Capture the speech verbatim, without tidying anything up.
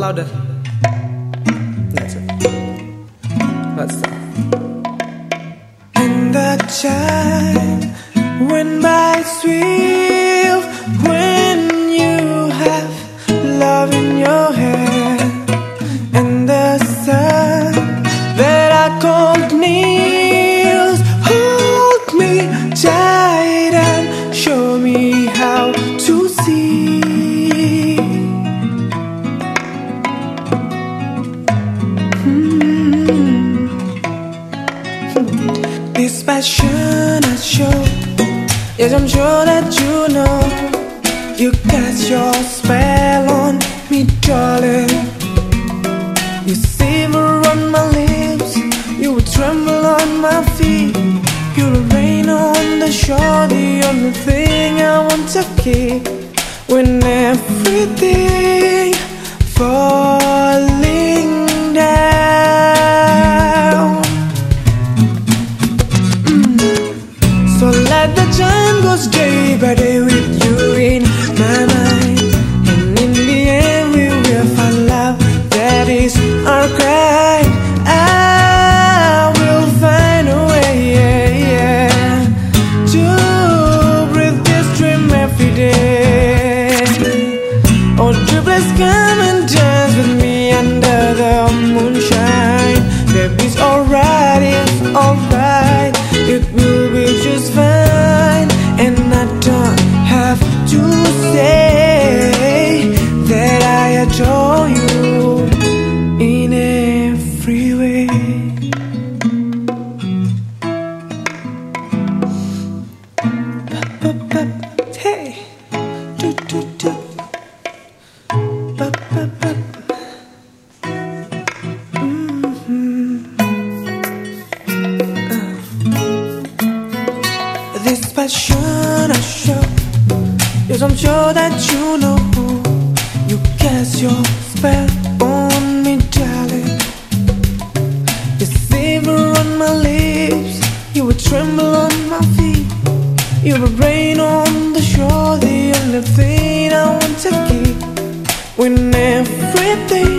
louder. That's it. Let's start. And the time went by swift when you have love in your hand, and the sun that I called kneels, hold me tight and show me how to see. Mm-hmm. This passion I show, yes, I'm sure that you know. You cast your spell on me, darling. You savor on my lips, you would tremble on my feet. You would rain on the shore, the only thing I want to keep. When everything falling down, mm. So let the time goes day by day with you in my mind, and in the end we will find love that is our cry. I will find a way, yeah, yeah, to breathe this dream every day. Oh, triplets, come and dance with me under the moonshine. Baby's alright, it's alright, it will be just fine. And I don't have to say that I adore you in every way. Hey, do do do. Mm-hmm. Uh. This passion I show, yes, I'm sure that you know. You cast your spell on me, darling. You savor on my lips, you would tremble on my feet. You would rain on the shore, the only thing I want to keep. When everything